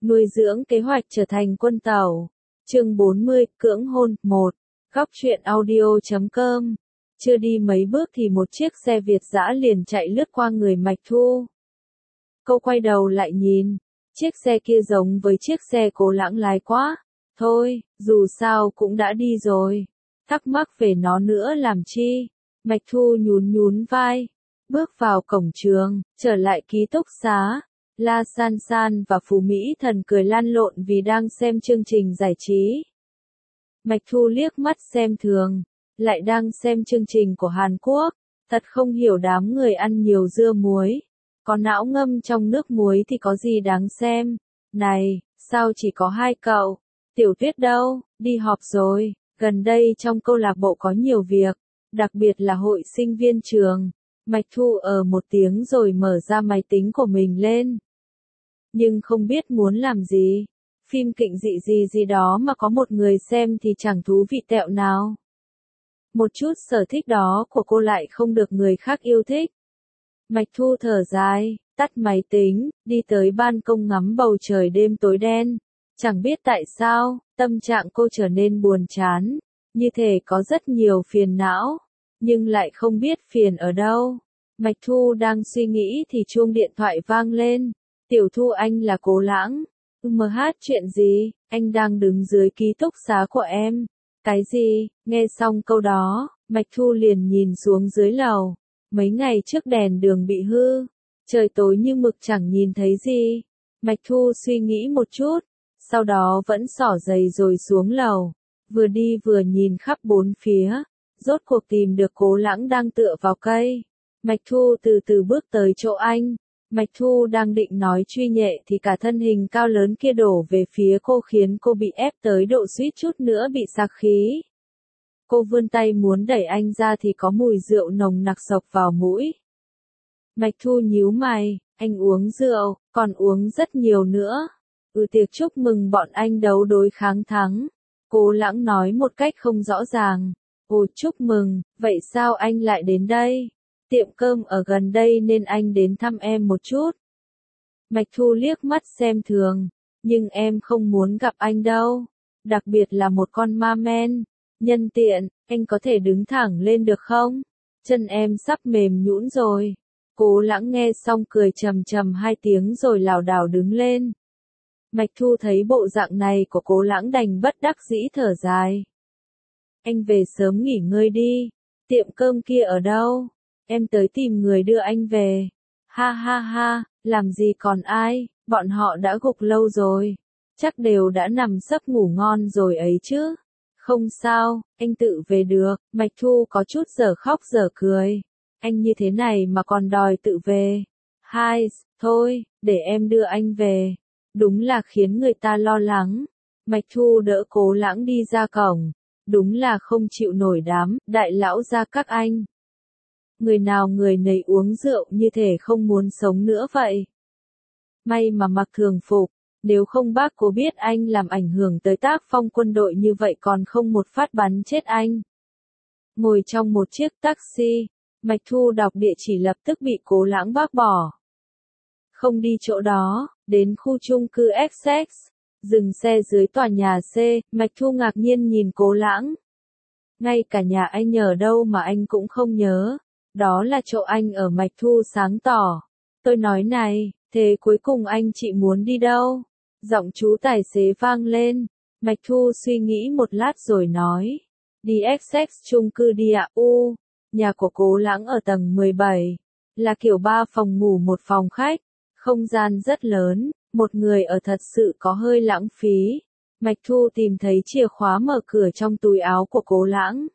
Nuôi dưỡng kế hoạch trở thành quân tàu. Chương 40, cưỡng hôn, 1. Góc truyện audio.com. Chưa đi mấy bước thì một chiếc xe Việt dã liền chạy lướt qua người Mạch Thu. Cô quay đầu lại nhìn, chiếc xe kia giống với chiếc xe Cố Lãng lái quá. Thôi, dù sao cũng đã đi rồi. Thắc mắc về nó nữa làm chi? Mạch Thu nhún nhún vai, bước vào cổng trường, trở lại ký túc xá. La San San và Phú Mỹ Thần cười lăn lộn vì đang xem chương trình giải trí. Mạch Thu liếc mắt xem thường, lại đang xem chương trình của Hàn Quốc, thật không hiểu đám người ăn nhiều dưa muối. Có não ngâm trong nước muối thì có gì đáng xem. Này, sao chỉ có hai cậu? Tiểu Tuyết đâu, đi họp rồi, gần đây trong câu lạc bộ có nhiều việc, đặc biệt là hội sinh viên trường. Mạch Thu một tiếng rồi mở ra máy tính của mình lên. Nhưng không biết muốn làm gì. Phim kịch gì đó mà có một người xem thì chẳng thú vị tẹo nào. Một chút sở thích đó của cô lại không được người khác yêu thích. Mạch Thu thở dài, tắt máy tính, đi tới ban công ngắm bầu trời đêm tối đen. Chẳng biết tại sao, tâm trạng cô trở nên buồn chán, như thể có rất nhiều phiền não, nhưng lại không biết phiền ở đâu. Mạch Thu đang suy nghĩ thì chuông điện thoại vang lên. Tiểu Thu, anh là Cố Lãng. Chuyện gì? Anh đang đứng dưới ký túc xá của em. Cái gì? Nghe xong câu đó, Mạch Thu liền nhìn xuống dưới lầu. Mấy ngày trước đèn đường bị hư, trời tối như mực chẳng nhìn thấy gì. Mạch Thu suy nghĩ một chút, sau đó vẫn xỏ giày rồi xuống lầu, vừa đi vừa nhìn khắp bốn phía, rốt cuộc tìm được Cố Lãng đang tựa vào cây. Mạch Thu từ từ bước tới chỗ anh. Mạch Thu đang định nói truy nhẹ thì cả thân hình cao lớn kia đổ về phía cô khiến cô bị ép tới độ suýt chút nữa bị sặc khí. Cô vươn tay muốn đẩy anh ra thì có mùi rượu nồng nặc xộc vào mũi. Mạch Thu nhíu mày, anh uống rượu, còn uống rất nhiều nữa. Tiệc chúc mừng bọn anh đấu đối kháng thắng. Cố Lãng nói một cách không rõ ràng. Ồ, chúc mừng, vậy sao anh lại đến đây? Tiệm cơm ở gần đây nên anh đến thăm em một chút. Mạch Thu liếc mắt xem thường, nhưng em không muốn gặp anh đâu, đặc biệt là một con ma men. Nhân tiện, anh có thể đứng thẳng lên được không? Chân em sắp mềm nhũn rồi. Cố Lãng nghe xong cười trầm trầm hai tiếng rồi lảo đảo đứng lên. Mạch Thu thấy bộ dạng này của Cố Lãng đành bất đắc dĩ thở dài. Anh về sớm nghỉ ngơi đi. Tiệm cơm kia ở đâu? Em tới tìm người đưa anh về. Ha ha ha, làm gì còn ai, bọn họ đã gục lâu rồi. Chắc đều đã nằm giấc ngủ ngon rồi ấy chứ. Không sao, anh tự về được. Mạch Thu có chút dở khóc dở cười. Anh như thế này mà còn đòi tự về. Thôi, để em đưa anh về. Đúng là khiến người ta lo lắng. Mạch Thu đỡ Cố Lãng đi ra cổng. Đúng là không chịu nổi đám đại lão gia các anh. Người nào người nấy uống rượu như thể không muốn sống nữa vậy. May mà mặc thường phục, nếu không bác Cố biết anh làm ảnh hưởng tới tác phong quân đội như vậy còn không một phát bắn chết anh. Ngồi trong một chiếc taxi, Mạch Thu đọc địa chỉ lập tức bị Cố Lãng bác bỏ. Không đi chỗ đó, đến khu chung cư XX, dừng xe dưới tòa nhà C, Mạch Thu ngạc nhiên nhìn Cố Lãng. Ngay cả nhà anh ở đâu mà anh cũng không nhớ. Đó là chỗ anh ở. Mạch Thu sáng tỏ. Tôi nói này, thế cuối cùng anh chị muốn đi đâu? Giọng chú tài xế vang lên. Mạch Thu suy nghĩ một lát rồi nói. Đi XX chung cư đi ạ. Nhà của Cố Lãng ở tầng 17. Là kiểu 3 phòng ngủ một phòng khách. Không gian rất lớn, một người ở thật sự có hơi lãng phí. Mạch Thu tìm thấy chìa khóa mở cửa trong túi áo của Cố Lãng.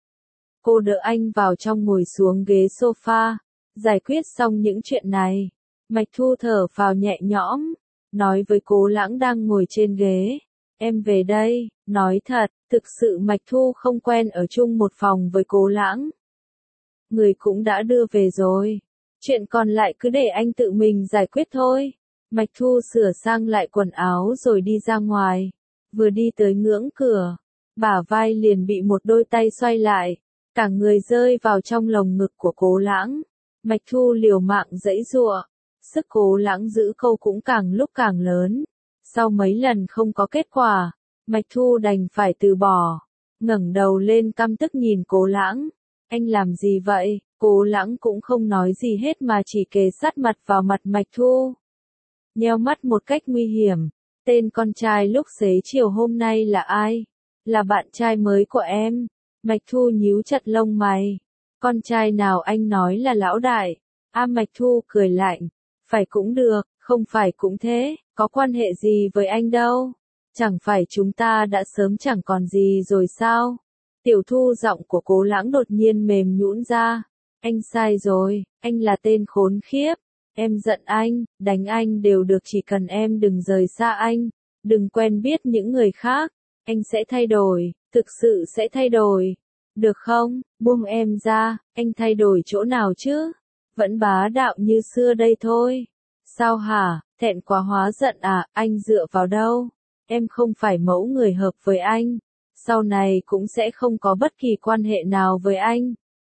Cô đỡ anh vào trong ngồi xuống ghế sofa. Giải quyết xong những chuyện này, Mạch Thu thở phào nhẹ nhõm, nói với Cố Lãng đang ngồi trên ghế. Em về đây, nói thật, thực sự Mạch Thu không quen ở chung một phòng với Cố Lãng. Người cũng đã đưa về rồi. Chuyện còn lại cứ để anh tự mình giải quyết thôi. Mạch Thu sửa sang lại quần áo rồi đi ra ngoài. Vừa đi tới ngưỡng cửa, bả vai liền bị một đôi tay xoay lại. Cả người rơi vào trong lồng ngực của Cố Lãng. Mạch Thu liều mạng giãy giụa. Sức Cố Lãng giữ câu cũng càng lúc càng lớn. Sau mấy lần không có kết quả, Mạch Thu đành phải từ bỏ. Ngẩng đầu lên căm tức nhìn Cố Lãng. Anh làm gì vậy? Cố Lãng cũng không nói gì hết mà chỉ kề sát mặt vào mặt Mạch Thu. Nheo mắt một cách nguy hiểm. Tên con trai lúc xế chiều hôm nay là ai? Là bạn trai mới của em. Mạch Thu nhíu chặt lông mày. Con trai nào anh nói là lão đại? Mạch Thu cười lạnh. Phải cũng được, không phải cũng thế, có quan hệ gì với anh đâu. Chẳng phải chúng ta đã sớm chẳng còn gì rồi sao? Tiểu Thu giọng của Cố Lãng đột nhiên mềm nhũn ra. Anh sai rồi, anh là tên khốn khiếp. Em giận anh, đánh anh đều được, chỉ cần em đừng rời xa anh, đừng quen biết những người khác. Anh sẽ thay đổi, thực sự sẽ thay đổi. Được không, buông em ra, anh thay đổi chỗ nào chứ? Vẫn bá đạo như xưa đây thôi. Sao hả, thẹn quá hóa giận à, anh dựa vào đâu? Em không phải mẫu người hợp với anh. Sau này cũng sẽ không có bất kỳ quan hệ nào với anh.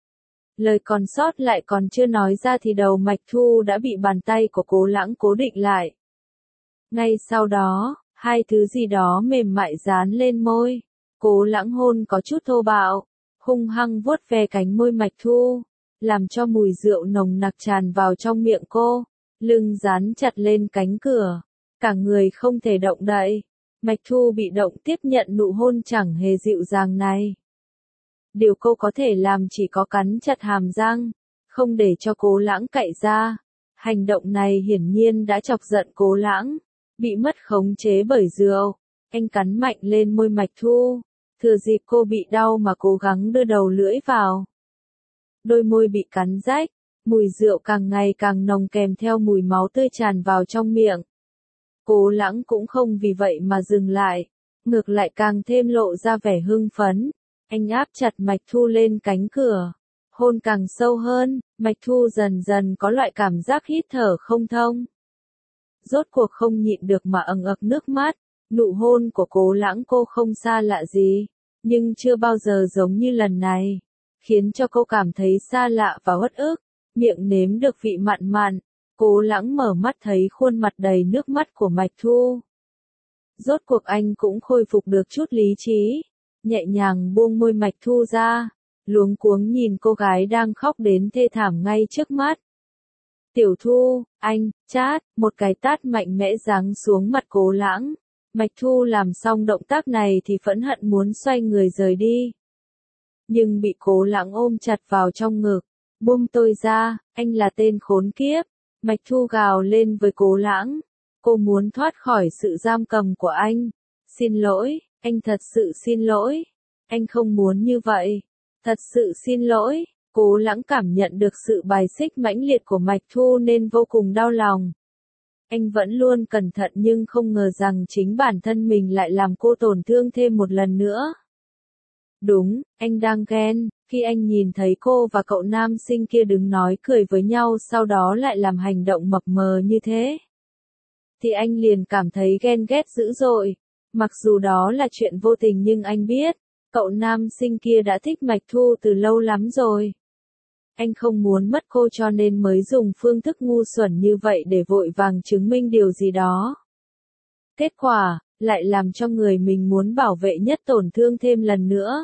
Lời còn sót lại còn chưa nói ra thì đầu Mạch Thu đã bị bàn tay của Cố Lãng cố định lại. Ngay sau đó, hai thứ gì đó mềm mại dán lên môi. Cố Lãng hôn có chút thô bạo, hung hăng vuốt ve cánh môi Mạch Thu, làm cho mùi rượu nồng nặc tràn vào trong miệng cô. Lưng dán chặt lên cánh cửa, cả người không thể động đậy. Mạch Thu bị động tiếp nhận nụ hôn chẳng hề dịu dàng này. Điều cô có thể làm chỉ có cắn chặt hàm răng, không để cho Cố Lãng cạy ra. Hành động này hiển nhiên đã chọc giận Cố Lãng, bị mất khống chế bởi rượu. Anh cắn mạnh lên môi Mạch Thu, thừa dịp cô bị đau mà cố gắng đưa đầu lưỡi vào. Đôi môi bị cắn rách, mùi rượu càng ngày càng nồng kèm theo mùi máu tươi tràn vào trong miệng. Cố Lãng cũng không vì vậy mà dừng lại, ngược lại càng thêm lộ ra vẻ hưng phấn. Anh áp chặt Mạch Thu lên cánh cửa, hôn càng sâu hơn, Mạch Thu dần dần có loại cảm giác hít thở không thông. Rốt cuộc không nhịn được mà ầng ực nước mắt, nụ hôn của Cố Lãng cô không xa lạ gì, nhưng chưa bao giờ giống như lần này, khiến cho cô cảm thấy xa lạ và uất ức, miệng nếm được vị mặn mặn. Cố Lãng mở mắt thấy khuôn mặt đầy nước mắt của Mạch Thu. Rốt cuộc anh cũng khôi phục được chút lý trí, nhẹ nhàng buông môi Mạch Thu ra, luống cuống nhìn cô gái đang khóc đến thê thảm ngay trước mắt. Tiểu Thu, anh, chát, một cái tát mạnh mẽ giáng xuống mặt Cố Lãng. Mạch Thu làm xong động tác này thì phẫn hận muốn xoay người rời đi. Nhưng bị Cố Lãng ôm chặt vào trong ngực. Buông tôi ra, anh là tên khốn kiếp. Mạch Thu gào lên với Cố Lãng. Cô muốn thoát khỏi sự giam cầm của anh. Xin lỗi, anh thật sự xin lỗi. Anh không muốn như vậy. Thật sự xin lỗi. Cố Lãng cảm nhận được sự bài xích mãnh liệt của Mạch Thu nên vô cùng đau lòng. Anh vẫn luôn cẩn thận nhưng không ngờ rằng chính bản thân mình lại làm cô tổn thương thêm một lần nữa. Đúng, anh đang ghen, khi anh nhìn thấy cô và cậu nam sinh kia đứng nói cười với nhau sau đó lại làm hành động mập mờ như thế. Thì anh liền cảm thấy ghen ghét dữ dội. Mặc dù đó là chuyện vô tình nhưng anh biết, cậu nam sinh kia đã thích Mạch Thu từ lâu lắm rồi. Anh không muốn mất cô cho nên mới dùng phương thức ngu xuẩn như vậy để vội vàng chứng minh điều gì đó. Kết quả, lại làm cho người mình muốn bảo vệ nhất tổn thương thêm lần nữa.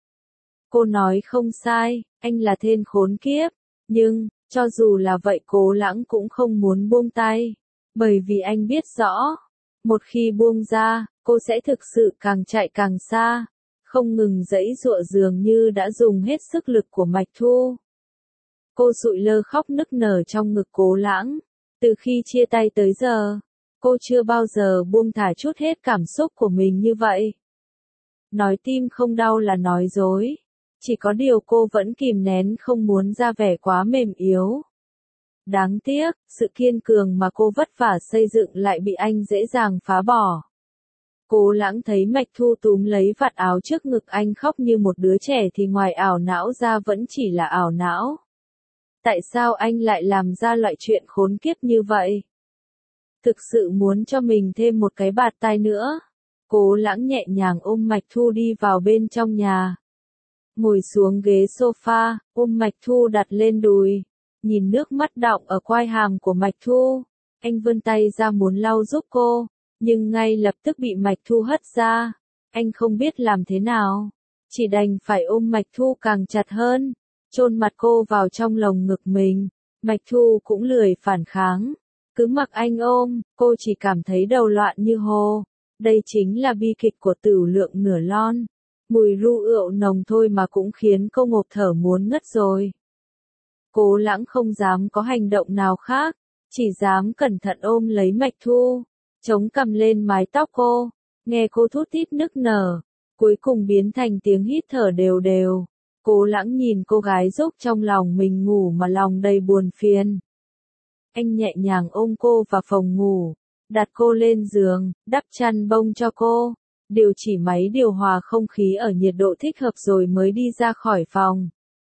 Cô nói không sai, anh là tên khốn kiếp, nhưng, cho dù là vậy Cố Lãng cũng không muốn buông tay. Bởi vì anh biết rõ, một khi buông ra, cô sẽ thực sự càng chạy càng xa, không ngừng giãy giụa dường như đã dùng hết sức lực của Mạch Thu. Cô sụi lơ khóc nức nở trong ngực Cố Lãng. Từ khi chia tay tới giờ, cô chưa bao giờ buông thả chút hết cảm xúc của mình như vậy. Nói tim không đau là nói dối. Chỉ có điều cô vẫn kìm nén không muốn ra vẻ quá mềm yếu. Đáng tiếc, sự kiên cường mà cô vất vả xây dựng lại bị anh dễ dàng phá bỏ. Cố Lãng thấy Mạch Thu túm lấy vạt áo trước ngực anh khóc như một đứa trẻ thì ngoài ảo não ra vẫn chỉ là ảo não. Tại sao anh lại làm ra loại chuyện khốn kiếp như vậy? Thực sự muốn cho mình thêm một cái bạt tai nữa. Cố Lãng nhẹ nhàng ôm Mạch Thu đi vào bên trong nhà. Ngồi xuống ghế sofa, ôm Mạch Thu đặt lên đùi. Nhìn nước mắt đọng ở quai hàm của Mạch Thu. Anh vươn tay ra muốn lau giúp cô. nhưng ngay lập tức bị Mạch Thu hất ra. Anh không biết làm thế nào, chỉ đành phải ôm Mạch Thu càng chặt hơn, chôn mặt cô vào trong lồng ngực mình. Mạch Thu cũng lười phản kháng, cứ mặc anh ôm, cô chỉ cảm thấy đầu loạn như hồ. Đây chính là bi kịch của tửu lượng nửa lon. Mùi rượu nồng thôi mà cũng khiến cô ngộp thở muốn ngất rồi. Cố Lãng không dám có hành động nào khác, chỉ dám cẩn thận ôm lấy Mạch Thu, chống cằm lên mái tóc cô, nghe cô thút thít nức nở, cuối cùng biến thành tiếng hít thở đều đều. Cố Lãng nhìn cô gái giúp trong lòng mình ngủ mà lòng đầy buồn phiền. Anh nhẹ nhàng ôm cô vào phòng ngủ, đặt cô lên giường, đắp chăn bông cho cô, điều chỉ máy điều hòa không khí ở nhiệt độ thích hợp rồi mới đi ra khỏi phòng.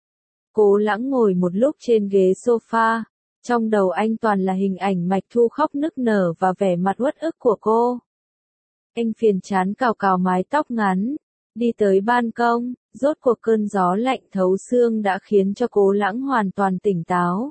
Cố Lãng ngồi một lúc trên ghế sofa, trong đầu anh toàn là hình ảnh Mạch Thu khóc nức nở và vẻ mặt uất ức của cô. Anh phiền chán cào cào mái tóc ngắn, đi tới ban công, rốt cuộc cơn gió lạnh thấu xương đã khiến cho Cố Lãng hoàn toàn tỉnh táo.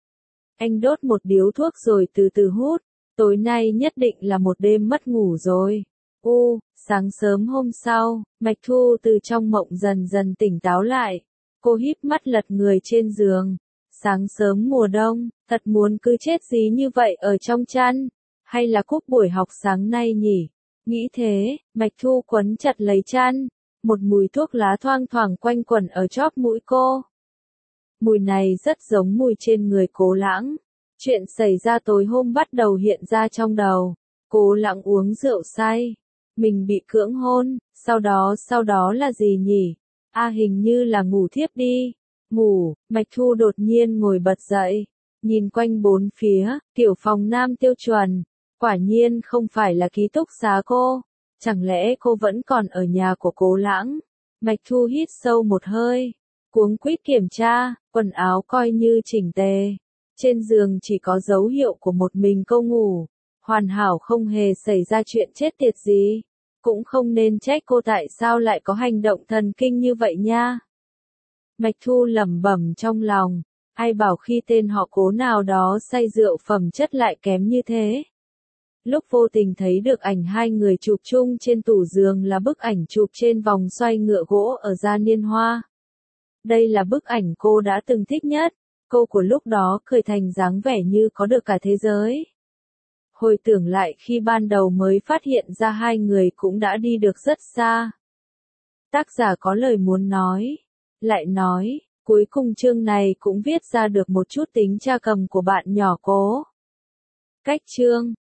Anh đốt một điếu thuốc rồi từ từ hút, tối nay nhất định là một đêm mất ngủ rồi. Sáng sớm hôm sau, Mạch Thu từ trong mộng dần dần tỉnh táo lại. Cô híp mắt lật người trên giường. Sáng sớm mùa đông, thật muốn cứ chết dí như vậy ở trong chăn. Hay là cúp buổi học sáng nay nhỉ? Nghĩ thế, Mạch Thu quấn chặt lấy chăn. Một mùi thuốc lá thoang thoảng quanh quẩn ở chóp mũi cô. Mùi này rất giống mùi trên người Cố Lãng. Chuyện xảy ra tối hôm bắt đầu hiện ra trong đầu. Cố Lãng uống rượu say. Mình bị cưỡng hôn, sau đó là gì nhỉ? Hình như là ngủ thiếp đi. Ngủ, Mạch Thu đột nhiên ngồi bật dậy. Nhìn quanh bốn phía, kiểu phòng nam tiêu chuẩn. Quả nhiên không phải là ký túc xá cô. Chẳng lẽ cô vẫn còn ở nhà của Cố Lãng? Mạch Thu hít sâu một hơi. Cuống quýt kiểm tra, quần áo coi như chỉnh tề. Trên giường chỉ có dấu hiệu của một mình cô ngủ. Hoàn hảo không hề xảy ra chuyện chết tiệt gì. Cũng không nên trách cô tại sao lại có hành động thần kinh như vậy nha. Mạch Thu lẩm bẩm trong lòng. Ai bảo khi tên họ Cố nào đó say rượu phẩm chất lại kém như thế. Lúc vô tình thấy được ảnh hai người chụp chung trên tủ giường là bức ảnh chụp trên vòng xoay ngựa gỗ ở Gia Niên Hoa. Đây là bức ảnh cô đã từng thích nhất. Cô của lúc đó cười thành dáng vẻ như có được cả thế giới. Hồi tưởng lại khi ban đầu mới phát hiện ra hai người cũng đã đi được rất xa. Tác giả có lời muốn nói. Lại nói, cuối cùng chương này cũng viết ra được một chút tính tra cầm của bạn nhỏ Cố. Cách chương